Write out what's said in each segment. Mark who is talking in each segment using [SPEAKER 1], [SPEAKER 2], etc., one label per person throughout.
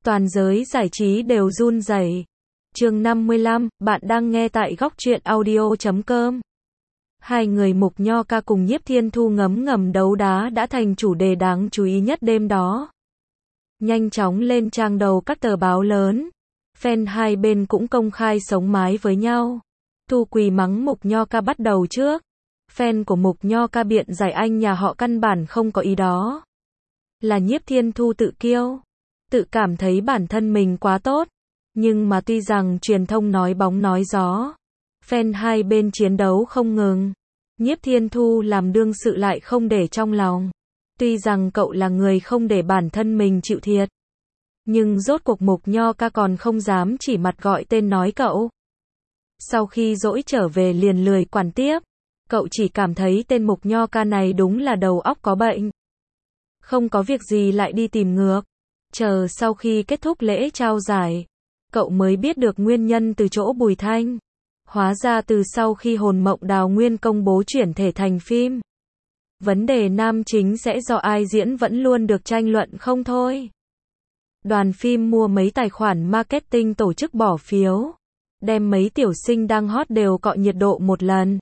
[SPEAKER 1] Toàn giới giải trí đều run rẩy. Chương 55, bạn đang nghe tại góc truyện audio.com. Hai người Mục Nho Ca cùng Nhiếp Thiên Thu ngấm ngầm đấu đá đã thành chủ đề đáng chú ý nhất đêm đó. Nhanh chóng lên trang đầu các tờ báo lớn. Fan hai bên cũng công khai sống mái với nhau. Thu Quỳ mắng Mục Nho Ca bắt đầu trước. Fan của Mục Nho Ca biện giải anh nhà họ căn bản không có ý đó. Là Nhiếp Thiên Thu tự kiêu. Tự cảm thấy bản thân mình quá tốt. Nhưng mà tuy rằng truyền thông nói bóng nói gió. Fan hai bên chiến đấu không ngừng. Nhiếp Thiên Thu làm đương sự lại không để trong lòng. Tuy rằng cậu là người không để bản thân mình chịu thiệt. Nhưng rốt cuộc Mục Nho Ca còn không dám chỉ mặt gọi tên nói cậu. Sau khi dỗi trở về liền lười quản tiếp. Cậu chỉ cảm thấy tên Mục Nho Ca này đúng là đầu óc có bệnh. Không có việc gì lại đi tìm ngược. Chờ sau khi kết thúc lễ trao giải, cậu mới biết được nguyên nhân từ chỗ Bùi Thanh. Hóa ra từ sau khi Hồn Mộng Đào Nguyên công bố chuyển thể thành phim, vấn đề nam chính sẽ do ai diễn vẫn luôn được tranh luận không thôi. Đoàn phim mua mấy tài khoản marketing tổ chức bỏ phiếu, đem mấy tiểu sinh đang hot đều cọ nhiệt độ một lần.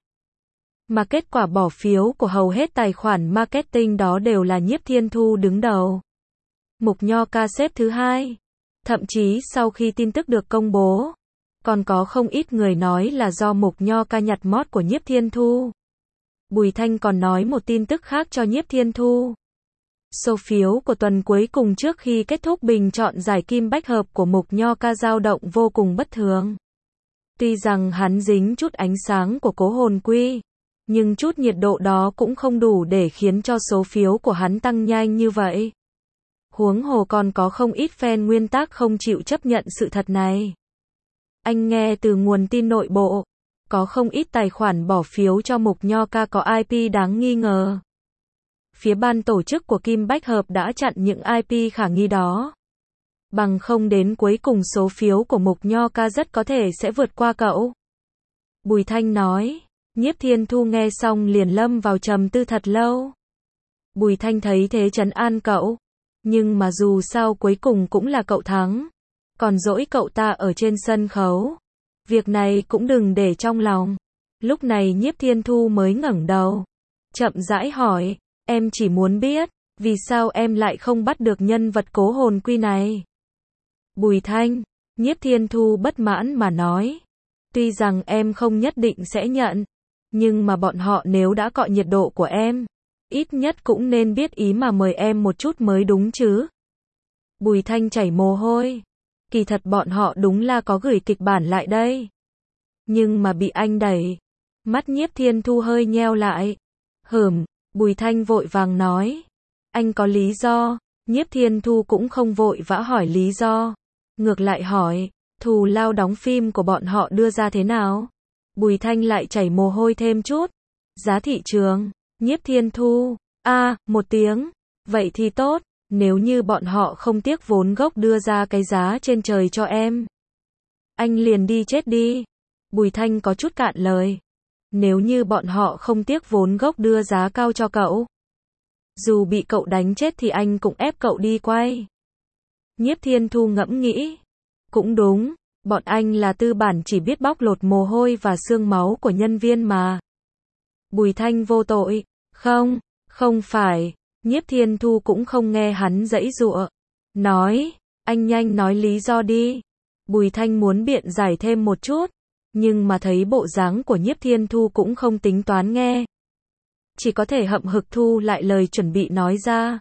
[SPEAKER 1] Mà kết quả bỏ phiếu của hầu hết tài khoản marketing đó đều là Nhiếp Thiên Thu đứng đầu. Mục Nho Ca xếp thứ hai. Thậm chí sau khi tin tức được công bố, còn có không ít người nói là do Mục Nho Ca nhặt mót của Nhiếp Thiên Thu. Bùi Thanh còn nói một tin tức khác cho Nhiếp Thiên Thu. Số phiếu của tuần cuối cùng trước khi kết thúc bình chọn giải Kim Bách Hợp của Mục Nho Ca dao động vô cùng bất thường. Tuy rằng hắn dính chút ánh sáng của Cố Hồn Quy, nhưng chút nhiệt độ đó cũng không đủ để khiến cho số phiếu của hắn tăng nhanh như vậy. Huống hồ còn có không ít fan nguyên tắc không chịu chấp nhận sự thật này. Anh nghe từ nguồn tin nội bộ, có không ít tài khoản bỏ phiếu cho Mục Nho Ca có IP đáng nghi ngờ. Phía ban tổ chức của Kim Bách Hợp đã chặn những IP khả nghi đó. Bằng không đến cuối cùng số phiếu của Mục Nho Ca rất có thể sẽ vượt qua cậu. Bùi Thanh nói. Nhiếp Thiên Thu nghe xong liền lâm vào trầm tư thật lâu. Bùi Thanh thấy thế trấn an cậu. Nhưng mà dù sao cuối cùng cũng là cậu thắng. Còn dỗi cậu ta ở trên sân khấu. Việc này cũng đừng để trong lòng. Lúc này Nhiếp Thiên Thu mới ngẩng đầu. Chậm rãi hỏi. Em chỉ muốn biết, vì sao em lại không bắt được nhân vật Cố Hồn Quy này? Bùi Thanh. Nhiếp Thiên Thu bất mãn mà nói. Tuy rằng em không nhất định sẽ nhận. Nhưng mà bọn họ nếu đã cọ nhiệt độ của em, ít nhất cũng nên biết ý mà mời em một chút mới đúng chứ. Bùi Thanh chảy mồ hôi. Kỳ thật bọn họ đúng là có gửi kịch bản lại đây. Nhưng mà bị anh đẩy. Mắt Nhiếp Thiên Thu hơi nheo lại. Bùi Thanh vội vàng nói. Anh có lý do. Nhiếp Thiên Thu cũng không vội vã hỏi lý do. Ngược lại hỏi, thù lao đóng phim của bọn họ đưa ra thế nào? Bùi Thanh lại chảy mồ hôi thêm chút. Giá thị trường. Nhiếp Thiên Thu. Một tiếng. Vậy thì tốt. Nếu như bọn họ không tiếc vốn gốc đưa ra cái giá trên trời cho em, anh liền đi chết đi. Bùi Thanh có chút cạn lời. Nếu như bọn họ không tiếc vốn gốc đưa giá cao cho cậu, dù bị cậu đánh chết thì anh cũng ép cậu đi quay. Nhiếp Thiên Thu ngẫm nghĩ. Cũng đúng. Bọn anh là tư bản chỉ biết bóc lột mồ hôi và xương máu của nhân viên mà. Bùi Thanh vô tội. Không phải. Nhiếp Thiên Thu cũng không nghe hắn giãy giụa. Nói, anh nhanh nói lý do đi. Bùi Thanh muốn biện giải thêm một chút. Nhưng mà thấy bộ dáng của Nhiếp Thiên Thu cũng không tính toán nghe. Chỉ có thể hậm hực thu lại lời chuẩn bị nói ra.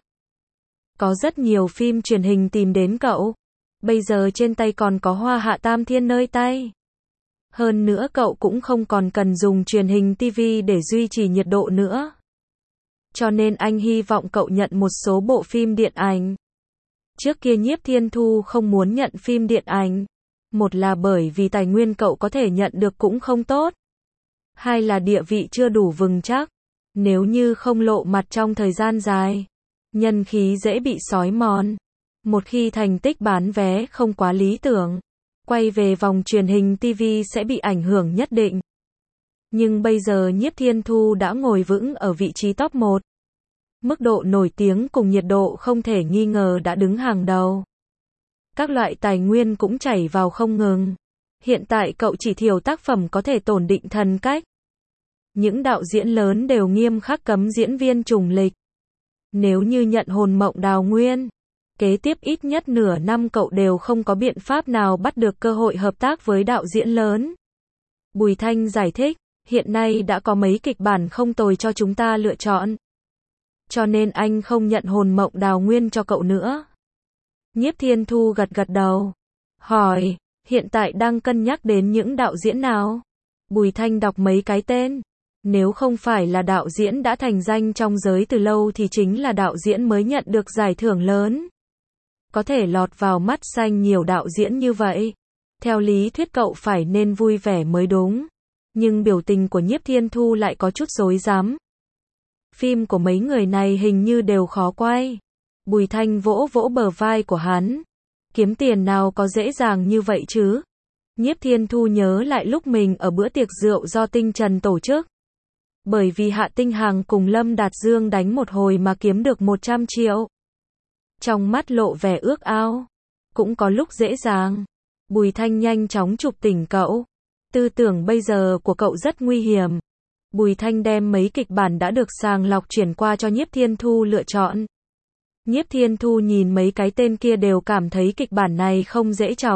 [SPEAKER 1] Có rất nhiều phim truyền hình tìm đến cậu. Bây giờ trên tay còn có Hoa Hạ Tam Thiên nơi tay. Hơn nữa cậu cũng không còn cần dùng truyền hình TV để duy trì nhiệt độ nữa. Cho nên anh hy vọng cậu nhận một số bộ phim điện ảnh. Trước kia Nhiếp Thiên Thu không muốn nhận phim điện ảnh. Một là bởi vì tài nguyên cậu có thể nhận được cũng không tốt. Hai là địa vị chưa đủ vững chắc. Nếu như không lộ mặt trong thời gian dài, nhân khí dễ bị xói mòn. Một khi thành tích bán vé không quá lý tưởng, quay về vòng truyền hình TV sẽ bị ảnh hưởng nhất định. Nhưng bây giờ Nhiếp Thiên Thu đã ngồi vững ở vị trí top 1. Mức độ nổi tiếng cùng nhiệt độ không thể nghi ngờ đã đứng hàng đầu. Các loại tài nguyên cũng chảy vào không ngừng. Hiện tại cậu chỉ thiểu tác phẩm có thể tổn định thần cách. Những đạo diễn lớn đều nghiêm khắc cấm diễn viên trùng lịch. Nếu như nhận Hồn Mộng Đào Nguyên, kế tiếp ít nhất nửa năm cậu đều không có biện pháp nào bắt được cơ hội hợp tác với đạo diễn lớn. Bùi Thanh giải thích, hiện nay đã có mấy kịch bản không tồi cho chúng ta lựa chọn. Cho nên anh không nhận Hồn Mộng Đào Nguyên cho cậu nữa. Nhiếp Thiên Thu gật gật đầu. Hỏi, hiện tại đang cân nhắc đến những đạo diễn nào? Bùi Thanh đọc mấy cái tên. Nếu không phải là đạo diễn đã thành danh trong giới từ lâu thì chính là đạo diễn mới nhận được giải thưởng lớn. Có thể lọt vào mắt xanh nhiều đạo diễn như vậy. Theo lý thuyết cậu phải nên vui vẻ mới đúng. Nhưng biểu tình của Nhiếp Thiên Thu lại có chút rối rắm. Phim của mấy người này hình như đều khó quay. Bùi Thanh vỗ vỗ bờ vai của hắn. Kiếm tiền nào có dễ dàng như vậy chứ? Nhiếp Thiên Thu nhớ lại lúc mình ở bữa tiệc rượu do Tinh Trần tổ chức. Bởi vì Hạ Tinh Hằng cùng Lâm Đạt Dương đánh một hồi mà kiếm được 100 triệu. Trong mắt lộ vẻ ước ao. Cũng có lúc dễ dàng. Bùi Thanh nhanh chóng chụp tỉnh cậu. Tư tưởng bây giờ của cậu rất nguy hiểm. Bùi Thanh đem mấy kịch bản đã được sàng lọc chuyển qua cho Nhiếp Thiên Thu lựa chọn. Nhiếp Thiên Thu nhìn mấy cái tên kia đều cảm thấy kịch bản này không dễ chọc.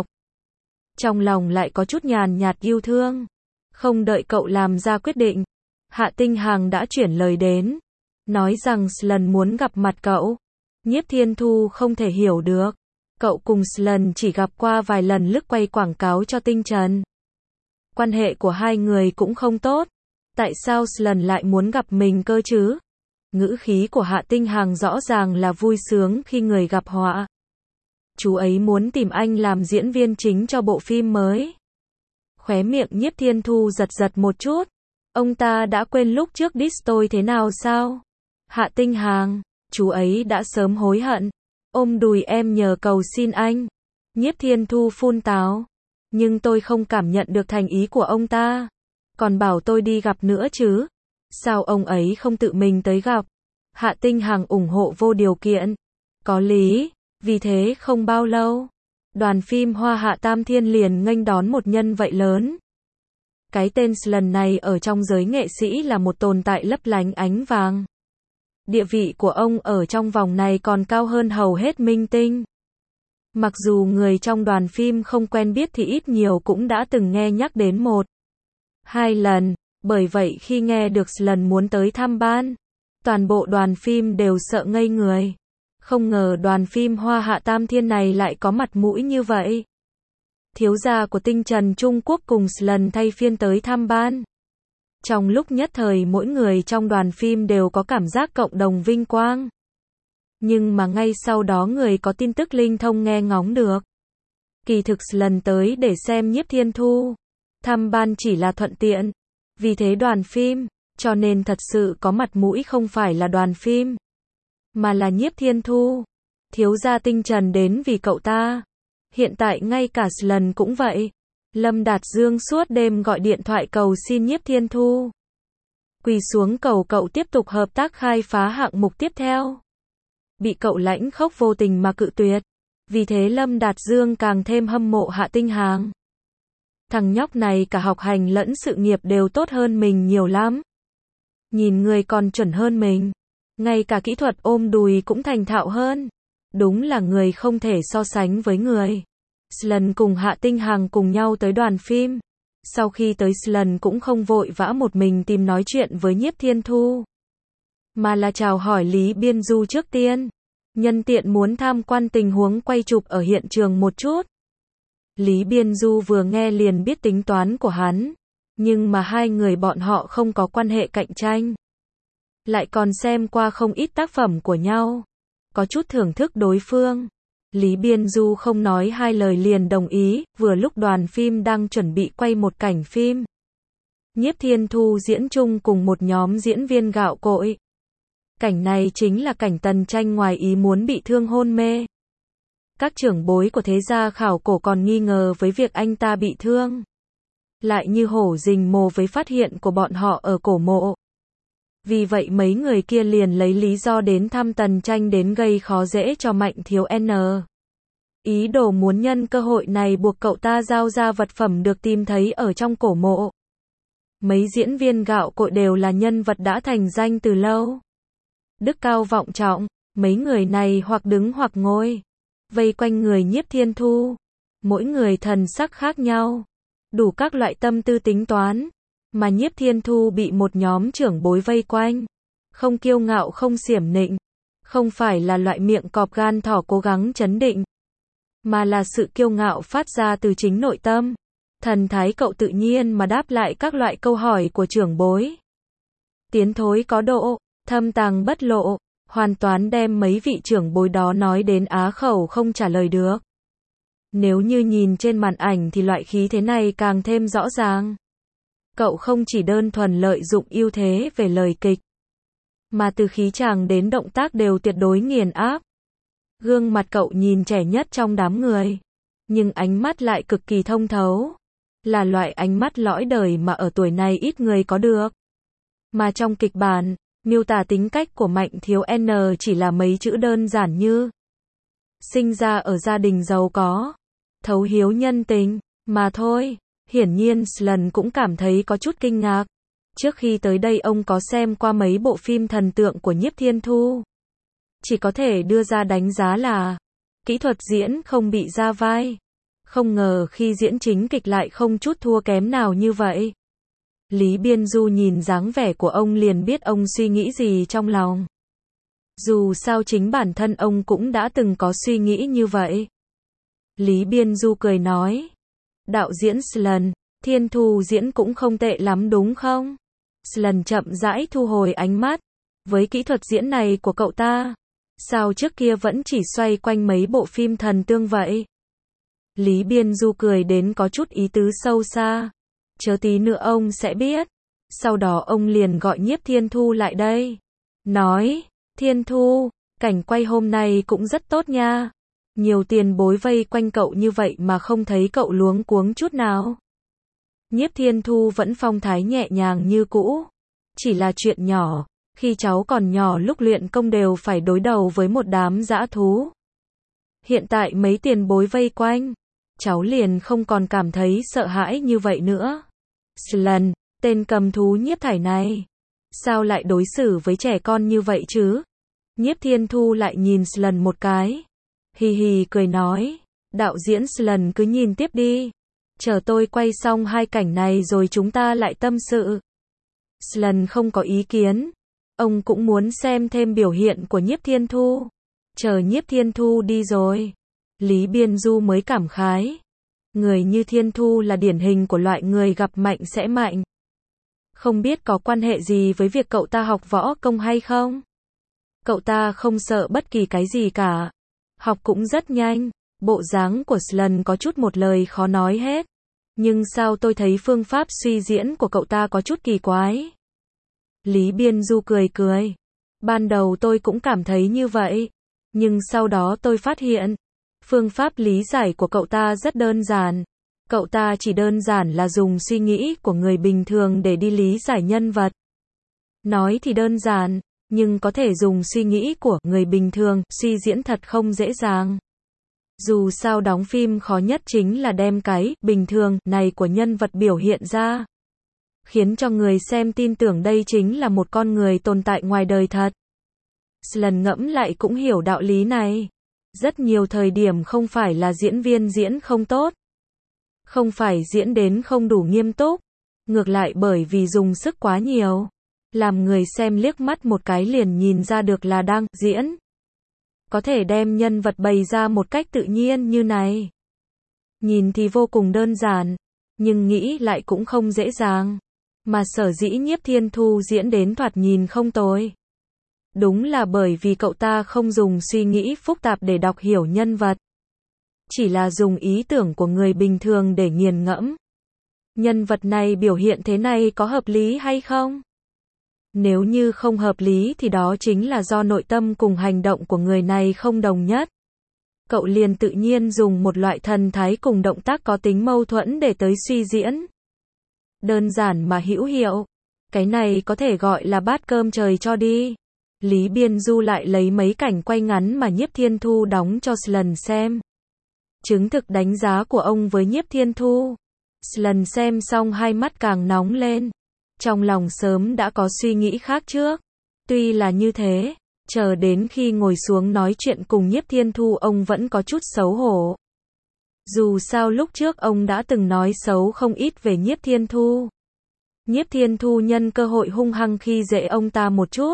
[SPEAKER 1] Trong lòng lại có chút nhàn nhạt yêu thương. Không đợi cậu làm ra quyết định, Hạ Tinh Hằng đã chuyển lời đến. Nói rằng Slan muốn gặp mặt cậu. Nhiếp Thiên Thu không thể hiểu được. Cậu cùng Slan chỉ gặp qua vài lần lúc quay quảng cáo cho Tinh Trần. Quan hệ của hai người cũng không tốt. Tại sao Slan lại muốn gặp mình cơ chứ? Ngữ khí của Hạ Tinh Hằng rõ ràng là vui sướng khi người gặp họa. Chú ấy muốn tìm anh làm diễn viên chính cho bộ phim mới. Khóe miệng Nhiếp Thiên Thu giật giật một chút. Ông ta đã quên lúc trước diss tôi thế nào sao? Hạ Tinh Hằng, chú ấy đã sớm hối hận. Ôm đùi em nhờ cầu xin anh. Nhiếp Thiên Thu phun táo. Nhưng tôi không cảm nhận được thành ý của ông ta. Còn bảo tôi đi gặp nữa chứ. Sao ông ấy không tự mình tới gặp? Hạ Tinh Hằng ủng hộ vô điều kiện. Có lý. Vì thế không bao lâu, đoàn phim Hoa Hạ Tam Thiên liền nghênh đón một nhân vật lớn. Cái tên Slan này ở trong giới nghệ sĩ là một tồn tại lấp lánh ánh vàng. Địa vị của ông ở trong vòng này còn cao hơn hầu hết minh tinh. Mặc dù người trong đoàn phim không quen biết thì ít nhiều cũng đã từng nghe nhắc đến một, hai lần. Bởi vậy khi nghe được Slan muốn tới thăm ban, toàn bộ đoàn phim đều sợ ngây người. Không ngờ đoàn phim Hoa Hạ Tam Thiên này lại có mặt mũi như vậy. Thiếu gia của Tinh Trần Trung Quốc cùng Slan thay phiên tới thăm ban. Trong lúc nhất thời mỗi người trong đoàn phim đều có cảm giác cộng đồng vinh quang. Nhưng mà ngay sau đó người có tin tức linh thông nghe ngóng được. Kỳ thực Slan tới để xem Nhiếp Thiên Thu. Thăm ban chỉ là thuận tiện. Vì thế đoàn phim, cho nên thật sự có mặt mũi không phải là đoàn phim, mà là Nhiếp Thiên Thu. Thiếu gia Tinh Trần đến vì cậu ta. Hiện tại ngay cả Slan cũng vậy. Lâm Đạt Dương suốt đêm gọi điện thoại cầu xin Nhiếp Thiên Thu. Quỳ xuống cầu cậu tiếp tục hợp tác khai phá hạng mục tiếp theo. Bị cậu lãnh khốc vô tình mà cự tuyệt. Vì thế Lâm Đạt Dương càng thêm hâm mộ Hạ Tinh Hằng. Thằng nhóc này cả học hành lẫn sự nghiệp đều tốt hơn mình nhiều lắm. Nhìn người còn chuẩn hơn mình. Ngay cả kỹ thuật ôm đùi cũng thành thạo hơn. Đúng là người không thể so sánh với người. Slan cùng Hạ Tinh Hằng cùng nhau tới đoàn phim. Sau khi tới Slan cũng không vội vã một mình tìm nói chuyện với Nhiếp Thiên Thu, mà là chào hỏi Lý Biên Du trước tiên. Nhân tiện muốn tham quan tình huống quay chụp ở hiện trường một chút. Lý Biên Du vừa nghe liền biết tính toán của hắn. Nhưng mà hai người bọn họ không có quan hệ cạnh tranh. Lại còn xem qua không ít tác phẩm của nhau. Có chút thưởng thức đối phương. Lý Biên Du không nói hai lời liền đồng ý, vừa lúc đoàn phim đang chuẩn bị quay một cảnh phim. Nhiếp Thiên Thu diễn chung cùng một nhóm diễn viên gạo cội. Cảnh này chính là cảnh Tần Tranh ngoài ý muốn bị thương hôn mê. Các trưởng bối của thế gia khảo cổ còn nghi ngờ với việc anh ta bị thương. Lại như hổ rình mồi với phát hiện của bọn họ ở cổ mộ. Vì vậy mấy người kia liền lấy lý do đến thăm Tần Tranh đến gây khó dễ cho Mạnh Thiếu N. ý đồ muốn nhân cơ hội này buộc cậu ta giao ra vật phẩm được tìm thấy ở trong cổ mộ. Mấy diễn viên gạo cội đều là nhân vật đã thành danh từ lâu. Đức cao vọng trọng, mấy người này hoặc đứng hoặc ngồi, vây quanh người Nhiếp Thiên Thu. Mỗi người thần sắc khác nhau, đủ các loại tâm tư tính toán, mà Nhiếp Thiên Thu bị một nhóm trưởng bối vây quanh. Không kiêu ngạo không xiểm nịnh, không phải là loại miệng cọp gan thỏ cố gắng trấn định, mà là sự kiêu ngạo phát ra từ chính nội tâm. Thần thái cậu tự nhiên mà đáp lại các loại câu hỏi của trưởng bối. Tiến thối có độ, thâm tàng bất lộ, hoàn toàn đem mấy vị trưởng bối đó nói đến á khẩu không trả lời được. Nếu như nhìn trên màn ảnh thì loại khí thế này càng thêm rõ ràng. Cậu không chỉ đơn thuần lợi dụng ưu thế về lời kịch, mà từ khí chàng đến động tác đều tuyệt đối nghiền áp. Gương mặt cậu nhìn trẻ nhất trong đám người, nhưng ánh mắt lại cực kỳ thông thấu. Là loại ánh mắt lõi đời mà ở tuổi này ít người có được. Mà trong kịch bản, miêu tả tính cách của Mạnh Thiếu N chỉ là mấy chữ đơn giản như sinh ra ở gia đình giàu có, thấu hiếu nhân tình, mà thôi. Hiển nhiên Slan cũng cảm thấy có chút kinh ngạc. Trước khi tới đây ông có xem qua mấy bộ phim thần tượng của Nhiếp Thiên Thu. Chỉ có thể đưa ra đánh giá là kỹ thuật diễn không bị ra vai. Không ngờ khi diễn chính kịch lại không chút thua kém nào như vậy. Lý Biên Du nhìn dáng vẻ của ông liền biết ông suy nghĩ gì trong lòng. Dù sao chính bản thân ông cũng đã từng có suy nghĩ như vậy. Lý Biên Du cười nói. Đạo diễn Slan, Thiên Thu diễn cũng không tệ lắm đúng không? Slan chậm rãi thu hồi ánh mắt. Với kỹ thuật diễn này của cậu ta, sao trước kia vẫn chỉ xoay quanh mấy bộ phim thần tương vậy? Lý Biên Du cười đến có chút ý tứ sâu xa. Chờ tí nữa ông sẽ biết. Sau đó ông liền gọi Nhiếp Thiên Thu lại đây. Nói, Thiên Thu, cảnh quay hôm nay cũng rất tốt nha. Nhiều tiền bối vây quanh cậu như vậy mà không thấy cậu luống cuống chút nào. Nhiếp Thiên Thu vẫn phong thái nhẹ nhàng như cũ. Chỉ là chuyện nhỏ, khi cháu còn nhỏ lúc luyện công đều phải đối đầu với một đám dã thú. Hiện tại mấy tiền bối vây quanh, cháu liền không còn cảm thấy sợ hãi như vậy nữa. Slan, tên cầm thú nhiếp thải này, sao lại đối xử với trẻ con như vậy chứ? Nhiếp Thiên Thu lại nhìn Slan một cái. Hì hì cười nói, đạo diễn Slan cứ nhìn tiếp đi. Chờ tôi quay xong hai cảnh này rồi chúng ta lại tâm sự. Slan không có ý kiến. Ông cũng muốn xem thêm biểu hiện của Nhiếp Thiên Thu. Chờ Nhiếp Thiên Thu đi rồi, Lý Biên Du mới cảm khái. Người như Thiên Thu là điển hình của loại người gặp mạnh sẽ mạnh. Không biết có quan hệ gì với việc cậu ta học võ công hay không? Cậu ta không sợ bất kỳ cái gì cả. Học cũng rất nhanh. Bộ dáng của Slan có chút một lời khó nói hết. Nhưng sao tôi thấy phương pháp suy diễn của cậu ta có chút kỳ quái? Lý Biên Du cười cười. Ban đầu tôi cũng cảm thấy như vậy. Nhưng sau đó tôi phát hiện, phương pháp lý giải của cậu ta rất đơn giản. Cậu ta chỉ đơn giản là dùng suy nghĩ của người bình thường để đi lý giải nhân vật. Nói thì đơn giản, nhưng có thể dùng suy nghĩ của người bình thường suy diễn thật không dễ dàng. Dù sao đóng phim khó nhất chính là đem cái bình thường này của nhân vật biểu hiện ra, khiến cho người xem tin tưởng đây chính là một con người tồn tại ngoài đời thật. Slan ngẫm lại cũng hiểu đạo lý này. Rất nhiều thời điểm không phải là diễn viên diễn không tốt, không phải diễn đến không đủ nghiêm túc, ngược lại bởi vì dùng sức quá nhiều, làm người xem liếc mắt một cái liền nhìn ra được là đang diễn. Có thể đem nhân vật bày ra một cách tự nhiên như này, nhìn thì vô cùng đơn giản, nhưng nghĩ lại cũng không dễ dàng. Mà sở dĩ Nhiếp Thiên Thu diễn đến thoạt nhìn không tồi, đúng là bởi vì cậu ta không dùng suy nghĩ phức tạp để đọc hiểu nhân vật, chỉ là dùng ý tưởng của người bình thường để nghiền ngẫm. Nhân vật này biểu hiện thế này có hợp lý hay không? Nếu như không hợp lý thì đó chính là do nội tâm cùng hành động của người này không đồng nhất. Cậu liền tự nhiên dùng một loại thần thái cùng động tác có tính mâu thuẫn để tới suy diễn. Đơn giản mà hữu hiệu. Cái này có thể gọi là bát cơm trời cho đi. Lý Biên Du lại lấy mấy cảnh quay ngắn mà Nhiếp Thiên Thu đóng cho Slan xem. Chứng thực đánh giá của ông với Nhiếp Thiên Thu. Lần xem xong hai mắt càng nóng lên. Trong lòng sớm đã có suy nghĩ khác trước. Tuy là như thế, chờ đến khi ngồi xuống nói chuyện cùng Nhiếp Thiên Thu ông vẫn có chút xấu hổ. Dù sao lúc trước ông đã từng nói xấu không ít về Nhiếp Thiên Thu. Nhiếp Thiên Thu nhân cơ hội hung hăng khi dễ ông ta một chút.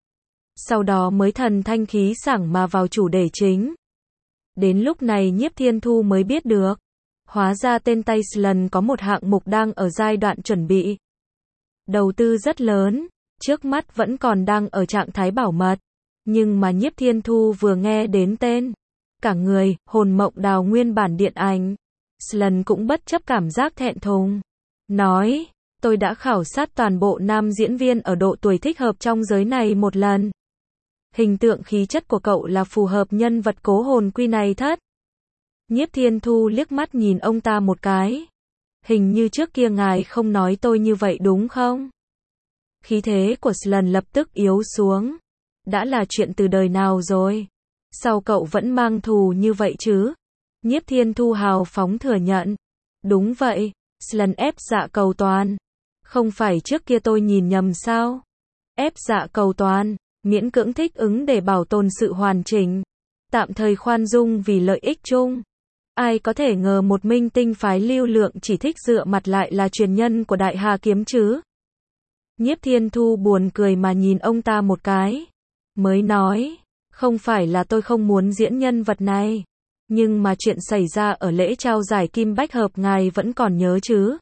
[SPEAKER 1] Sau đó mới thần thanh khí sảng mà vào chủ đề chính. Đến lúc này Nhiếp Thiên Thu mới biết được. Hóa ra tên Tayland có một hạng mục đang ở giai đoạn chuẩn bị. Đầu tư rất lớn, trước mắt vẫn còn đang ở trạng thái bảo mật. Nhưng mà Nhiếp Thiên Thu vừa nghe đến tên, cả người, hồn mộng đào nguyên bản điện ảnh. Lần cũng bất chấp cảm giác thẹn thùng. Nói, tôi đã khảo sát toàn bộ nam diễn viên ở độ tuổi thích hợp trong giới này một lần. Hình tượng khí chất của cậu là phù hợp nhân vật cố hồn quy này thất. Nhiếp Thiên Thu liếc mắt nhìn ông ta một cái. Hình như trước kia ngài không nói tôi như vậy đúng không? Khí thế của Lần lập tức yếu xuống. Đã là chuyện từ đời nào rồi? Sao cậu vẫn mang thù như vậy chứ? Nhiếp Thiên Thu hào phóng thừa nhận. Đúng vậy, Lần ép dạ cầu toàn. Không phải trước kia tôi nhìn nhầm sao? Ép dạ cầu toàn, miễn cưỡng thích ứng để bảo tồn sự hoàn chỉnh. Tạm thời khoan dung vì lợi ích chung. Ai có thể ngờ một minh tinh phái lưu lượng chỉ thích dựa mặt lại là truyền nhân của Đại Hà Kiếm chứ? Nhiếp Thiên Thu buồn cười mà nhìn ông ta một cái. Mới nói, không phải là tôi không muốn diễn nhân vật này. Nhưng mà chuyện xảy ra ở lễ trao giải Kim Bách Hợp ngài vẫn còn nhớ chứ?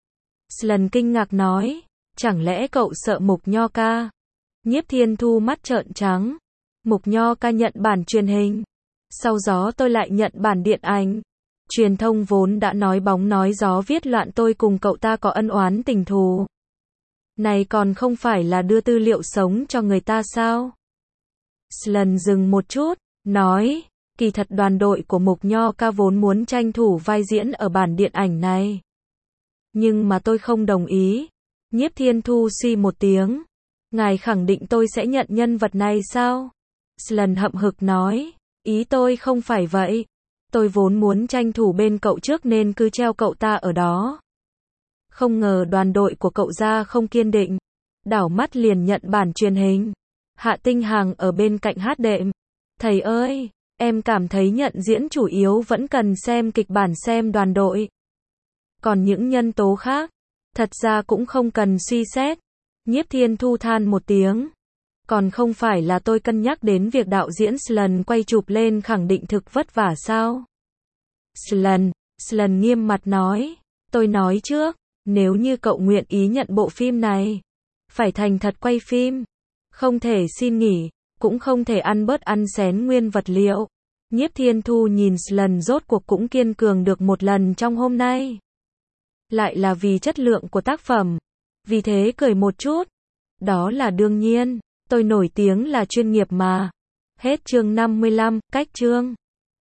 [SPEAKER 1] Lần kinh ngạc nói, chẳng lẽ cậu sợ Mục Nho ca? Nhiếp Thiên Thu mắt trợn trắng. Mục Nho ca nhận bản truyền hình. Sau đó tôi lại nhận bản điện ảnh. Truyền thông vốn đã nói bóng nói gió viết loạn tôi cùng cậu ta có ân oán tình thù. Này còn không phải là đưa tư liệu sống cho người ta sao? Lần dừng một chút, nói, kỳ thật đoàn đội của Mục Nho ca vốn muốn tranh thủ vai diễn ở bản điện ảnh này. Nhưng mà tôi không đồng ý. Nhiếp Thiên Thu suy một tiếng. Ngài khẳng định tôi sẽ nhận nhân vật này sao? Lần hậm hực nói, ý tôi không phải vậy. Tôi vốn muốn tranh thủ bên cậu trước nên cứ treo cậu ta ở đó. Không ngờ đoàn đội của cậu ra không kiên định. Đảo mắt liền nhận bản truyền hình. Hạ Tinh Hằng ở bên cạnh hát đệm. Thầy ơi, em cảm thấy nhận diễn chủ yếu vẫn cần xem kịch bản xem đoàn đội. Còn những nhân tố khác, thật ra cũng không cần suy xét. Nhiếp Thiên Thu than một tiếng. Còn không phải là tôi cân nhắc đến việc đạo diễn Lần quay chụp lên khẳng định thực vất vả sao? Lần nghiêm mặt nói. Tôi nói trước, nếu như cậu nguyện ý nhận bộ phim này, phải thành thật quay phim. Không thể xin nghỉ, cũng không thể ăn bớt ăn xén nguyên vật liệu. Nhiếp Thiên Thu nhìn Lần rốt cuộc cũng kiên cường được một lần trong hôm nay. Lại là vì chất lượng của tác phẩm. Vì thế cười một chút. Đó là đương nhiên, tôi nổi tiếng là chuyên nghiệp mà. Hết chương 55, cách chương.